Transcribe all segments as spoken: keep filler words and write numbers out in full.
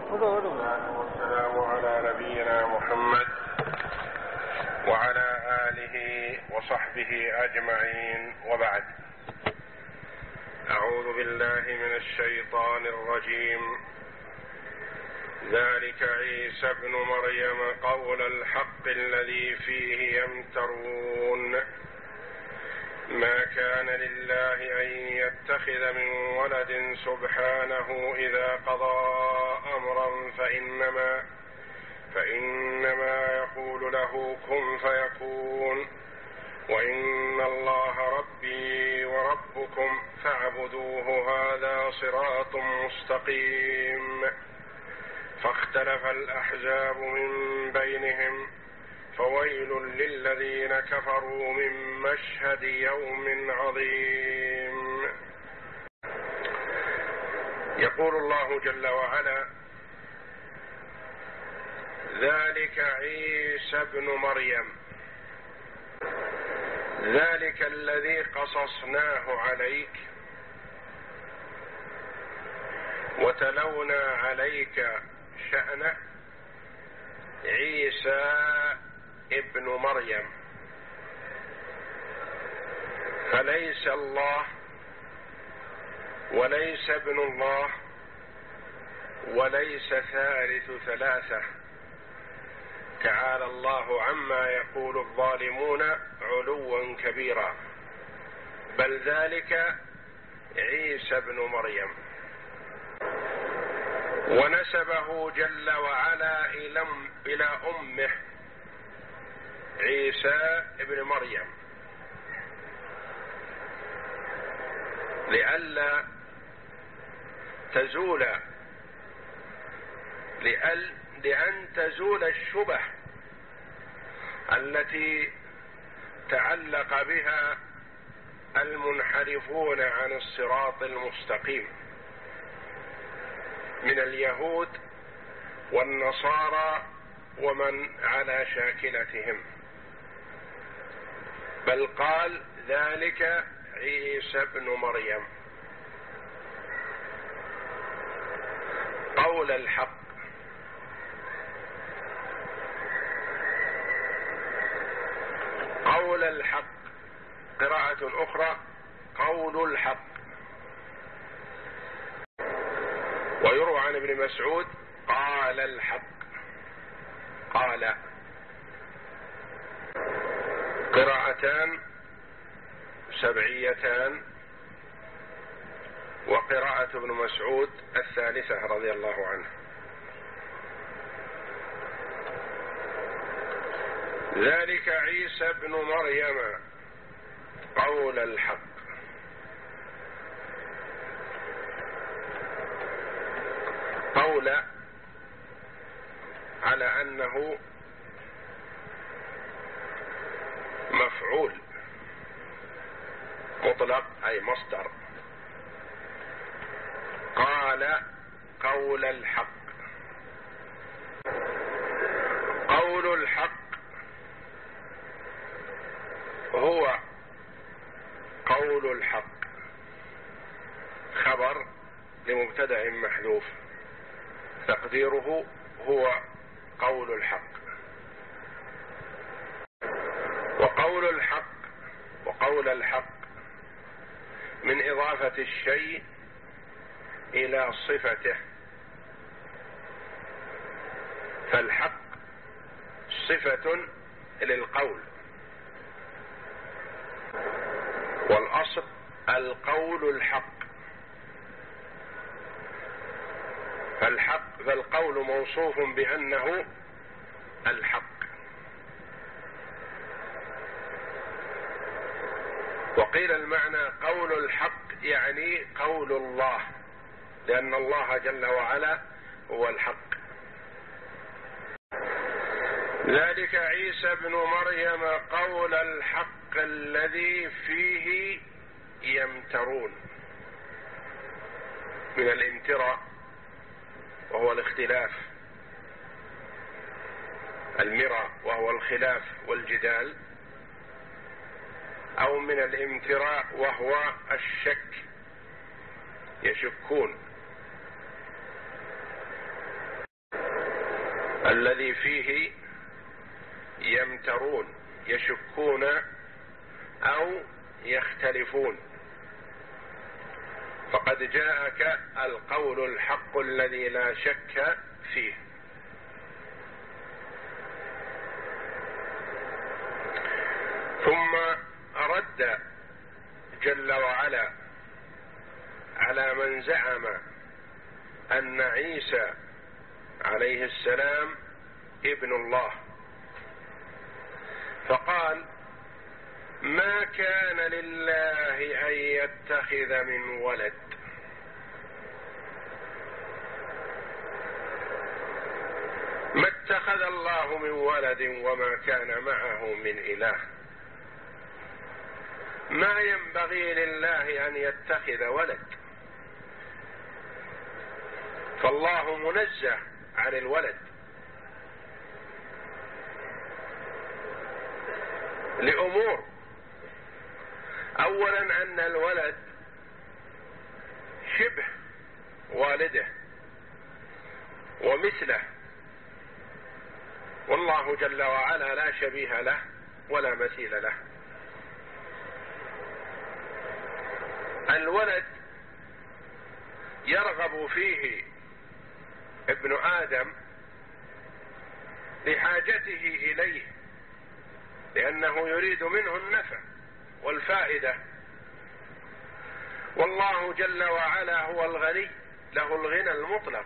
والسلام على نبينا محمد وعلى آله وصحبه أجمعين، وبعد. أعوذ بالله من الشيطان الرجيم. ذلك عيسى ابن مريم قول الحق الذي فيه يمترون ما كان لله أن يتخذ من ولد سبحانه إذا قضى أمرا فإنما فإنما يقول له كن فيكون وإن الله ربي وربكم فاعبدوه هذا صراط مستقيم. فاختلف الأحزاب من بينهم فويل للذين كفروا من مشهد يوم عظيم. يقول الله جل وعلا: ذلك عيسى ابن مريم، ذلك الذي قصصناه عليك وتلونا عليك شأنه عيسى ابن مريم، فليس الله وليس ابن الله وليس ثالث ثلاثة، تعالى الله عما يقول الظالمون علوا كبيرا، بل ذلك عيسى ابن مريم. ونسبه جل وعلا إلى أمه عيسى ابن مريم لئلا تزول لأل لأن تزول الشبه التي تعلق بها المنحرفون عن الصراط المستقيم من اليهود والنصارى ومن على شاكلتهم، بل قال ذلك عيسى ابن مريم قول الحق. قول الحق، قراءة أخرى قول الحق. ويروى عن ابن مسعود قال الحق، قال. قراءتان سبعيتان، وقراءة ابن مسعود الثالثة رضي الله عنه. ذلك عيسى ابن مريم قول الحق. قول على أنه مفعول مطلق أي مصدر. قال قول الحق. قول الحق هو قول الحق، خبر لمبتدأ محذوف، تقديره هو قول الحق. وقول الحق وقول الحق من إضافة الشيء إلى صفته، فالحق صفة للقول، والأصل القول الحق، فالحق فالقول موصوف بأنه الحق. وقيل المعنى قول الحق يعني قول الله، لأن الله جل وعلا هو الحق. ذلك عيسى ابن مريم قول الحق الذي فيه يمترون، من الامتراء وهو الاختلاف، المرى وهو الخلاف والجدال، أو من الامتراء وهو الشك، يشكون. الذي فيه يمترون يشكون أو يختلفون، فقد جاءك القول الحق الذي لا شك فيه. ثم رد جل وعلا على من زعم أن عيسى عليه السلام ابن الله، فقال: ما كان لله أن يتخذ من ولد، ما اتخذ الله من ولد وما كان معه من إله، ما ينبغي لله أن يتخذ ولد، فالله منزه عن الولد لأمور: أولا أن الولد شبه والده ومثله، والله جل وعلا لا شبيه له ولا مثيل له. الولد يرغب فيه ابن آدم لحاجته إليه، لأنه يريد منه النفع والفائدة، والله جل وعلا هو الغني، له الغنى المطلق،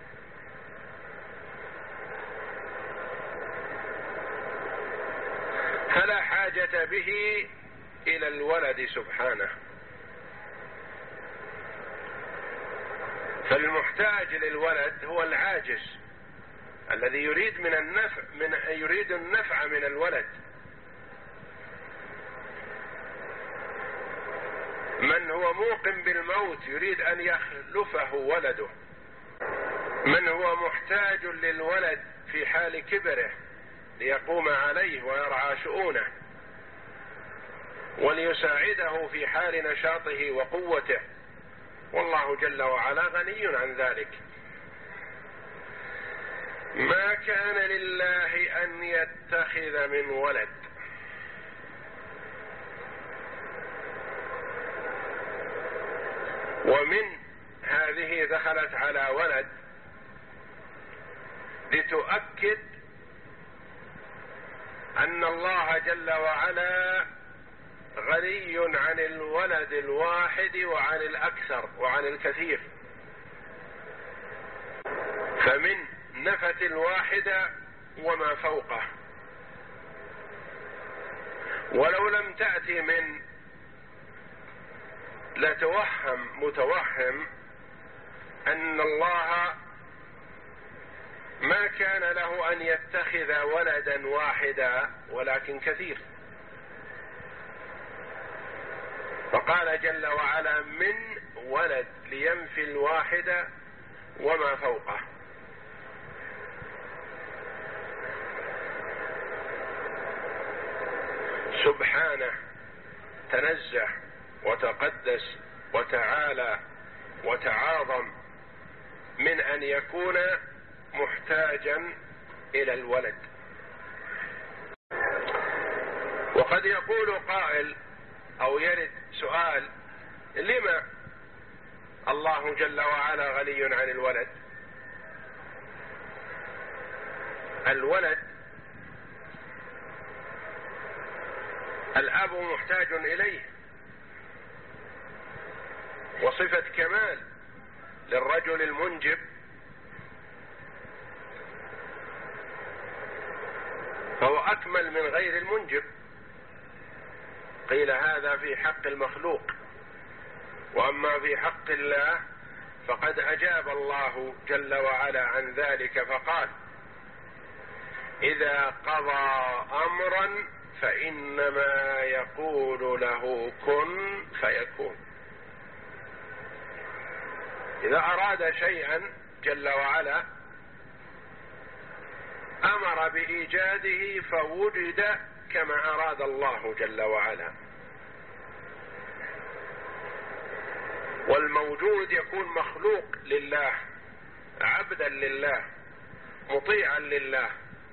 فلا حاجة به إلى الولد سبحانه. فالمحتاج للولد هو العاجز الذي يريد من النفع من يريد النفع من الولد. من هو موقن بالموت يريد أن يخلفه ولده، من هو محتاج للولد في حال كبره ليقوم عليه ويرعى شؤونه وليساعده في حال نشاطه وقوته، والله جل وعلا غني عن ذلك. ما كان لله أن يتخذ من ولد، ومن هذه دخلت على ولد لتؤكد أن الله جل وعلا غني عن الولد الواحد وعن الأكثر وعن الكثير، فمن نفت الواحدة وما فوقه. ولو لم تأتي من لتوهم متوهم أن الله ما كان له أن يتخذ ولدا واحدا ولكن كثير، فقال جل وعلا من ولد لينفي الواحد وما فوقه. سبحانه تنزه وتقدس وتعالى وتعاظم من أن يكون محتاجا إلى الولد. وقد يقول قائل أو يرد سؤال: لما الله جل وعلا غني عن الولد؟ الولد الأب محتاج إليه، وصفة كمال للرجل المنجب، فهو أكمل من غير المنجب. قيل هذا في حق المخلوق، وأما في حق الله فقد أجاب الله جل وعلا عن ذلك فقال: إذا قضى أمرا فإنما يقول له كن فيكون. إذا أراد شيئا جل وعلا أمر بإيجاده فوجد كما أراد الله جل وعلا. والموجود يكون مخلوق لله، عبدا لله، مطيعا لله.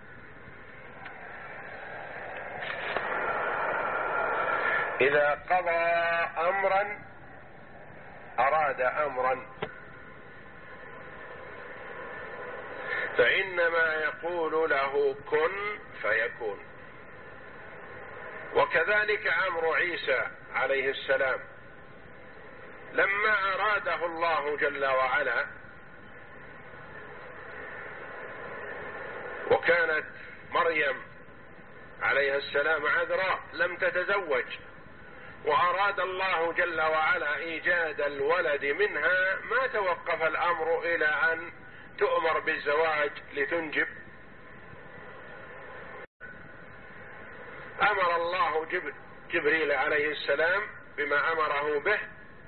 إذا قضى أمرا أراد أمرا فإنما يقول له كن فيكون. وكذلك أمر عيسى عليه السلام لما أراده الله جل وعلا، وكانت مريم عليها السلام عذراء لم تتزوج، وأراد الله جل وعلا إيجاد الولد منها، ما توقف الأمر إلى أن تؤمر بالزواج لتنجب. أمر الله جبر جبريل عليه السلام بما أمره به،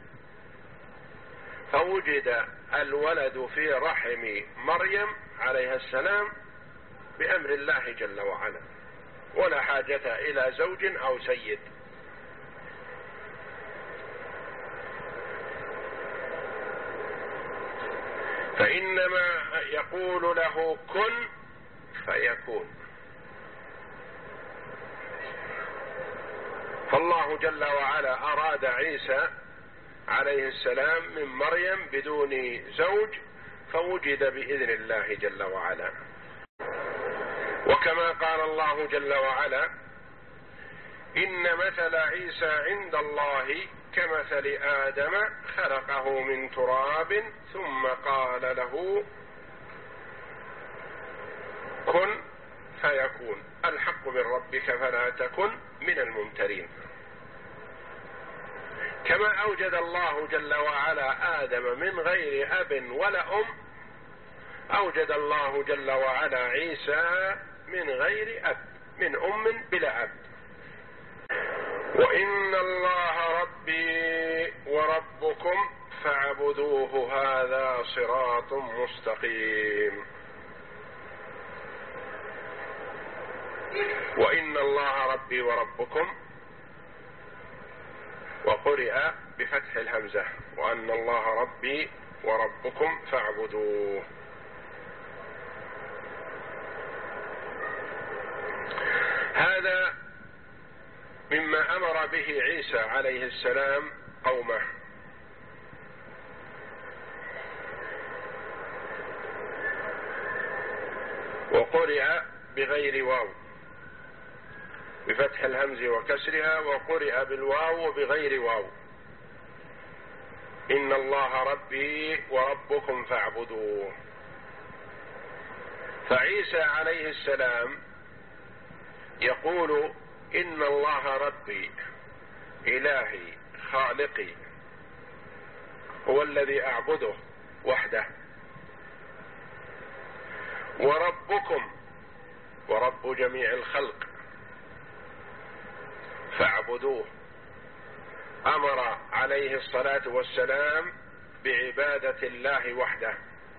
فوجد الولد في رحم مريم عليها السلام بأمر الله جل وعلا، ولا حاجة إلى زوج أو سيد. فإنما يقول له كن فيكون. فالله جل وعلا أراد عيسى عليه السلام من مريم بدون زوج، فوجد بإذن الله جل وعلا. وكما قال الله جل وعلا: إن مثل عيسى عند الله كمثل آدم خلقه من تراب ثم قال له كن فيكون. الحق من ربك فلا تكن من الممترين. كما أوجد الله جل وعلا آدم من غير أب ولا أم، أوجد الله جل وعلا عيسى من غير أب، من أم بلا أب. وإن الله ربي وربكم فاعبدوه هذا صراط مستقيم. وإن الله ربي وربكم، وقرئ بفتح الهمزة، وأن الله ربي وربكم فاعبدوه. هذا مما أمر به عيسى عليه السلام قومه. وقرئ بغير واو بفتح الهمز وكسرها، وقرئ بالواو وبغير واو. إن الله ربي وربكم فاعبدوه. فعيسى عليه السلام يقول: إن الله ربي، إلهي خالقي، هو الذي أعبده وحده، وربكم ورب جميع الخلق فاعبدوه. أمر عليه الصلاة والسلام بعبادة الله وحده.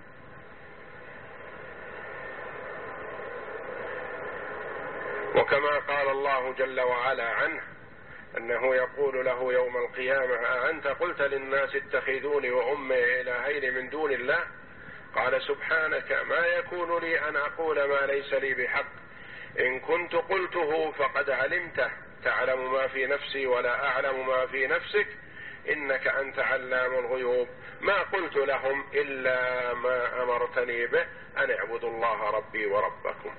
وكما قال الله جل وعلا عنه أنه يقول له يوم القيامة: أأنت قلت للناس اتخذوني وأمي إلهين من دون الله؟ قال: سبحانك، ما يكون لي أن أقول ما ليس لي بحق، إن كنت قلته فقد علمته، تعلم ما في نفسي ولا أعلم ما في نفسك، إنك أنت علام الغيوب. ما قلت لهم إلا ما أمرتني به، أن اعبدوا الله ربي وربكم.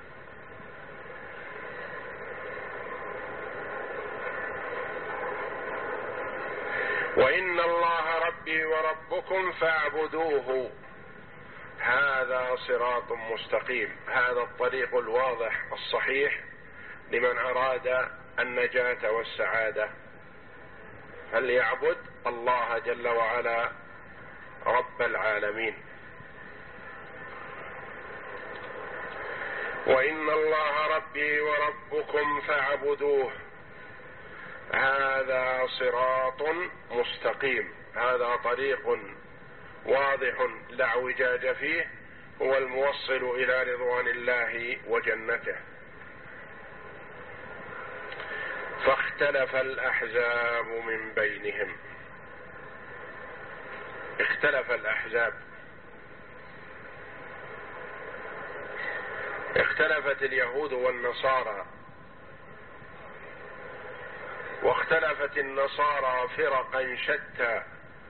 وإن الله ربي وربكم فاعبدوه هذا صراط مستقيم. هذا الطريق الواضح الصحيح لمن أراد النجاة والسعادة، فليعبد الله جل وعلا رب العالمين. وإن الله ربي وربكم فاعبدوه هذا صراط مستقيم. هذا طريق واضح لا اعوجاج فيه، هو الموصل إلى رضوان الله وجنته. فاختلف الأحزاب من بينهم. اختلف الأحزاب اختلفت اليهود والنصارى، واختلفت النصارى فرقا شتى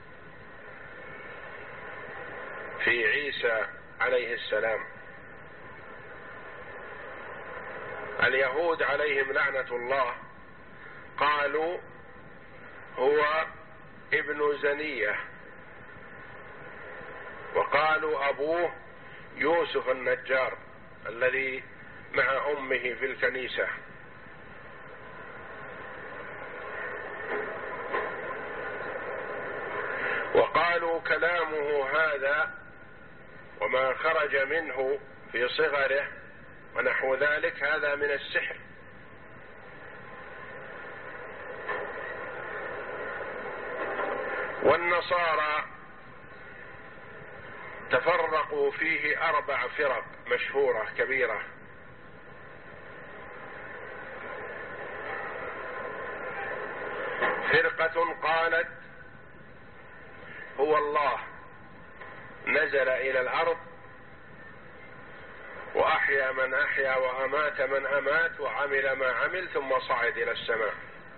في عيسى عليه السلام. اليهود عليهم لعنة الله قالوا هو ابن زنية، وقالوا أبوه يوسف النجار الذي مع أمه في الكنيسة. وقالوا كلامه هذا وما خرج منه في صغره ونحو ذلك هذا من السحر. والنصارى تفرقوا فيه أربع فرق مشهورة كبيرة. فرقة قالت هو الله نزل إلى الأرض وأحيا من أحيا وأمات من أمات وعمل ما عمل ثم صعد إلى السماء.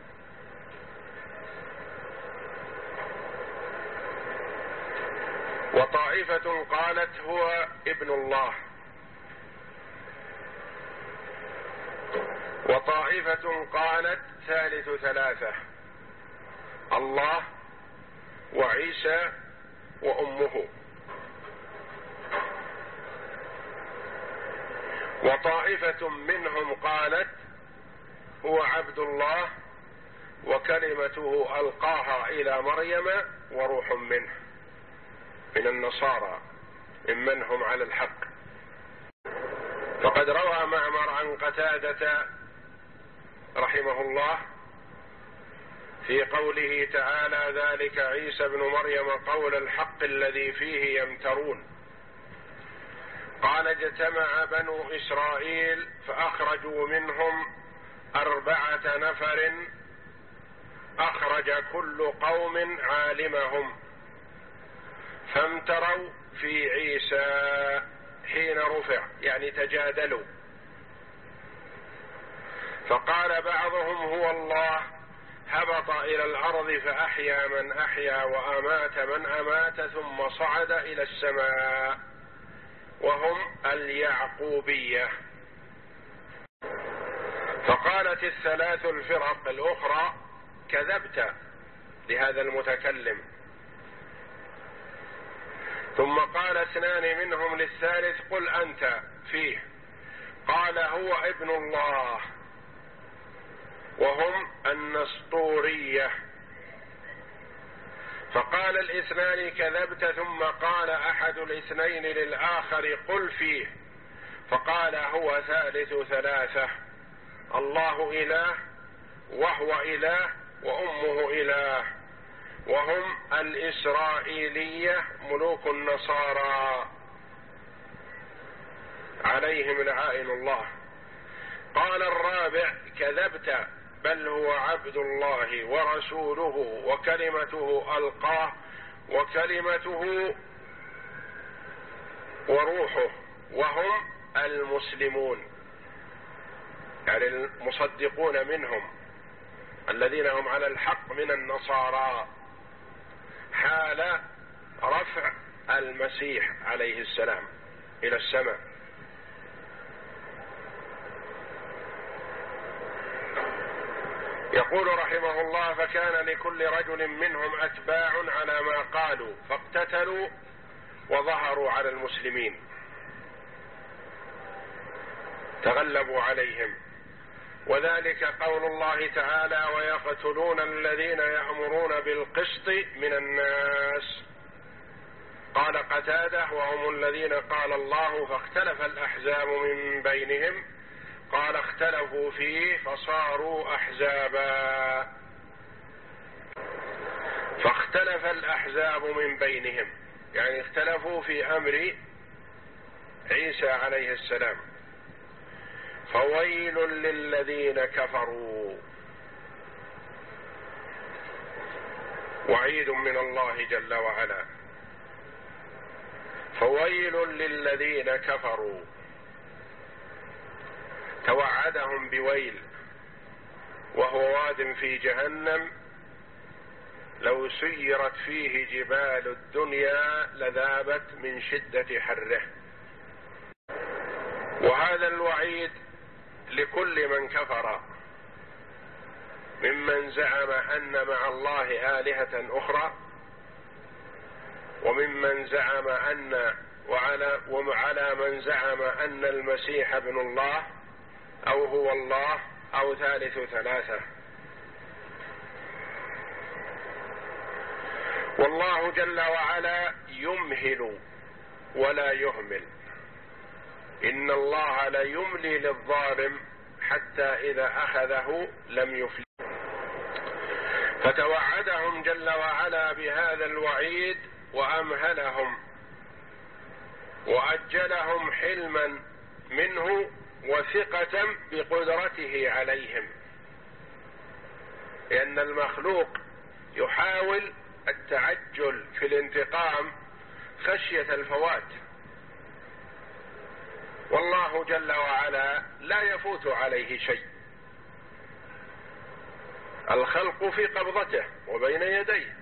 وطائفة قالت هو ابن الله. وطائفة قالت ثالث ثلاثة، الله وعيسى وأمه. وطائفة منهم قالت هو عبد الله وكلمته ألقاها إلى مريم وروح منه، من النصارى ممن هم على الحق. فقد روى معمر عن قتادة رحمه الله في قوله تعالى ذلك عيسى ابن مريم قول الحق الذي فيه يمترون، قال اجتمع بنو إسرائيل فأخرجوا منهم أربعة نفر أخرج كل قوم عالمهم فامتروا في عيسى حين رفع، يعني تجادلوا. فقال بعضهم هو الله هبط إلى الأرض فأحيا من أحيا وأمات من أمات ثم صعد إلى السماء، وهم اليعقوبية. فقالت الثلاث الفرق الأخرى كذبت لهذا المتكلم. ثم قال اثنان منهم للثالث قل أنت فيه، قال هو ابن الله، وهم النسطورية. فقال الاثنان كذبت، ثم قال أحد الاثنين للآخر قل فيه، فقال هو ثالث ثلاثة، الله إله وهو إله وأمه إله، وهم الإسرائيلية ملوك النصارى عليهم لعائن الله. قال الرابع كذبت بل هو عبد الله ورسوله وكلمته ألقاه وكلمته وروحه، وهم المسلمون، يعني المصدقون منهم الذين هم على الحق من النصارى حال رفع المسيح عليه السلام إلى السماء. يقول رحمه الله فكان لكل رجل منهم أتباع على ما قالوا فاقتتلوا وظهروا على المسلمين، تغلبوا عليهم. وذلك قول الله تعالى ويقتلون الذين يأمرون بالقسط من الناس. قال قتادة وهم الذين قال الله فاختلف الأحزاب من بينهم، قال اختلفوا فيه فصاروا أحزابا. فاختلف الأحزاب من بينهم، يعني اختلفوا في أمر عيسى عليه السلام. فويل للذين كفروا، وعيد من الله جل وعلا. فويل للذين كفروا توعدهم بويل وهو واد في جهنم لو سيرت فيه جبال الدنيا لذابت من شدة حره. وهذا الوعيد لكل من كفر ممن زعم أن مع الله آلهة أخرى، وممن زعم أن وعلى, وعلى من زعم أن المسيح ابن الله أو هو الله أو ثالث ثلاثة. والله جل وعلا يمهل ولا يهمل، إن الله لا يملي للظالم حتى إذا أخذه لم يفلت. فتوعدهم جل وعلا بهذا الوعيد وأمهلهم وأجلهم حلما منه وثقة بقدرته عليهم، لأن المخلوق يحاول التعجل في الانتقام خشية الفوات، والله جل وعلا لا يفوت عليه شيء، الخلق في قبضته وبين يديه.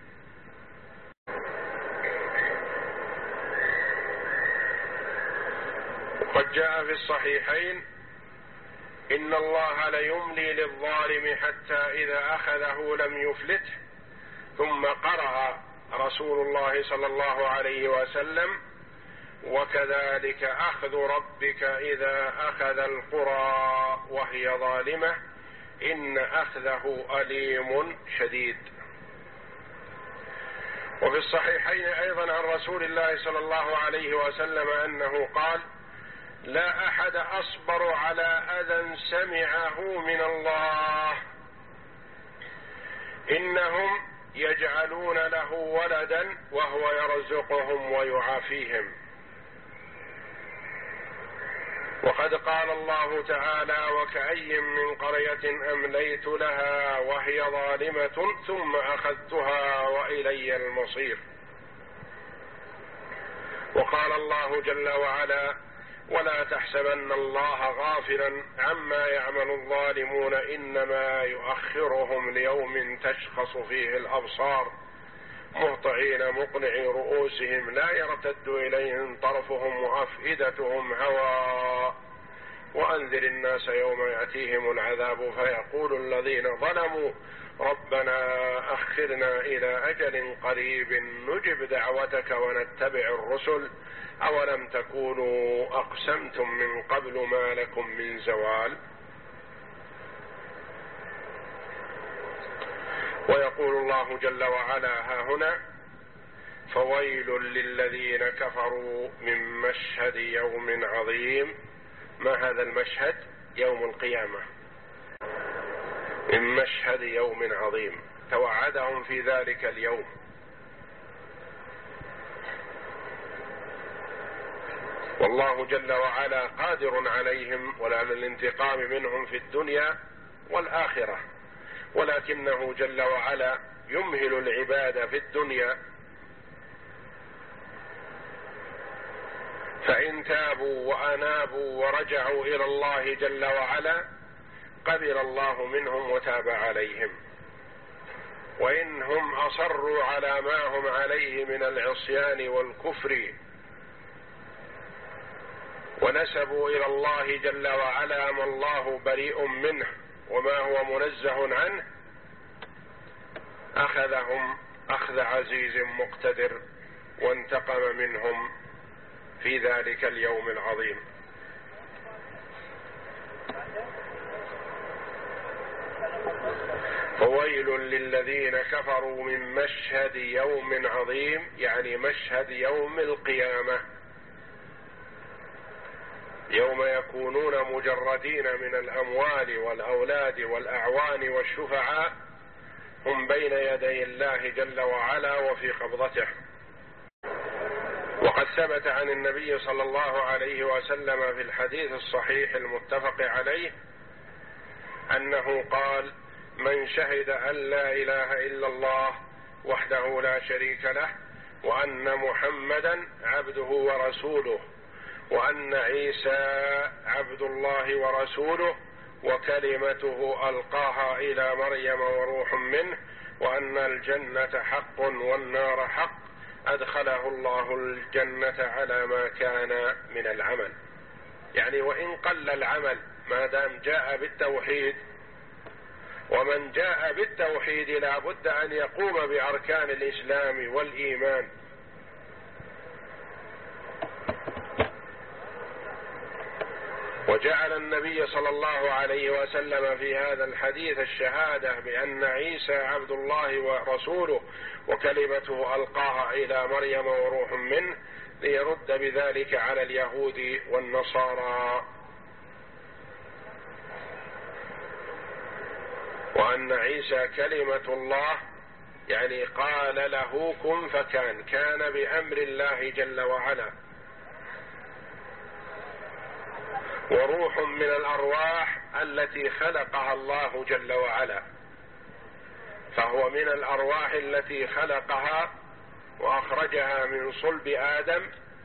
وقد جاء في الصحيحين إن الله ليملي للظالم حتى إذا أخذه لم يفلته، ثم قرأ رسول الله صلى الله عليه وسلم: وكذلك أخذ ربك إذا أخذ القرى وهي ظالمة إن أخذه أليم شديد. وفي الصحيحين أيضا عن رسول الله صلى الله عليه وسلم أنه قال: لا أحد أصبر على أذى سمعه من الله، إنهم يجعلون له ولدا وهو يرزقهم ويعافيهم. وقد قال الله تعالى: وكأي من قرية أمليت لها وهي ظالمة ثم أخذتها وإلي المصير. وقال الله جل وعلا: ولا تحسبن الله غافلا عما يعمل الظالمون إنما يؤخرهم ليوم تشخص فيه الأبصار مهطعين مقنعي رؤوسهم لا يرتد إليهم طرفهم وأفئدتهم هواء وأنذر الناس يوم يأتيهم العذاب فيقول الذين ظلموا ربنا أخرنا إلى أجل قريب نجب دعوتك ونتبع الرسل أولم تكونوا أقسمتم من قبل ما لكم من زوال. ويقول الله جل وعلا ها هنا: فويل للذين كفروا من مشهد يوم عظيم. ما هذا المشهد؟ يوم القيامة، من مشهد يوم عظيم، توعدهم في ذلك اليوم. والله جل وعلا قادر عليهم وعلى الانتقام منهم في الدنيا والآخرة، ولكنه جل وعلا يمهل العباد في الدنيا، فإن تابوا وأنابوا ورجعوا إلى الله جل وعلا قبل الله منهم وتاب عليهم، وإن هم أصروا على ما هم عليه من العصيان والكفر ونسبوا إلى الله جل وعلا ما الله بريء منه وما هو منزه عنه، أخذهم أخذ عزيز مقتدر وانتقم منهم في ذلك اليوم العظيم. فويل للذين كفروا من مشهد يوم عظيم، يعني مشهد يوم القيامة، يوم يكونون مجردين من الأموال والأولاد والأعوان والشفعاء، هم بين يدي الله جل وعلا وفي قبضته. وقد ثبت عن النبي صلى الله عليه وسلم في الحديث الصحيح المتفق عليه أنه قال: من شهد أن لا إله إلا الله وحده لا شريك له وأن محمدا عبده ورسوله وأن عيسى عبد الله ورسوله وكلمته ألقاها إلى مريم وروح منه، وأن الجنة حق والنار حق، أدخله الله الجنة على ما كان من العمل. يعني وإن قل العمل ما دام جاء بالتوحيد، ومن جاء بالتوحيد لا بد أن يقوم بأركان الإسلام والإيمان. وجعل النبي صلى الله عليه وسلم في هذا الحديث الشهادة بأن عيسى عبد الله ورسوله وكلمته ألقاها إلى مريم وروح منه، ليرد بذلك على اليهود والنصارى. وأن عيسى كلمة الله يعني قال له كن فكان، كان بأمر الله جل وعلا، وروح من الأرواح التي خلقها الله جل وعلا، فهو من الأرواح التي خلقها وأخرجها من صلب آدم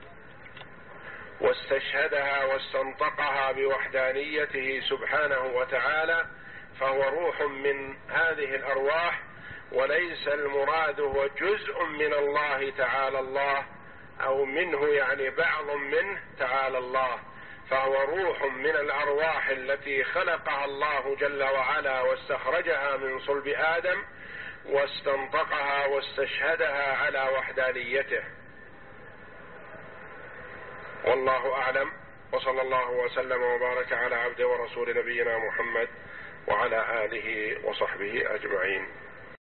واستشهدها واستنطقها بوحدانيته سبحانه وتعالى، فهو روح من هذه الأرواح، وليس المراد هو جزء من الله تعالى الله أو منه يعني بعض منه تعالى الله، فهو روح من الأرواح التي خلقها الله جل وعلا واستخرجها من صلب آدم واستنطقها واستشهدها على وحدانيته. والله أعلم، وصلى الله وسلم وبارك على عبده ورسول نبينا محمد وعلى آله وصحبه أجمعين.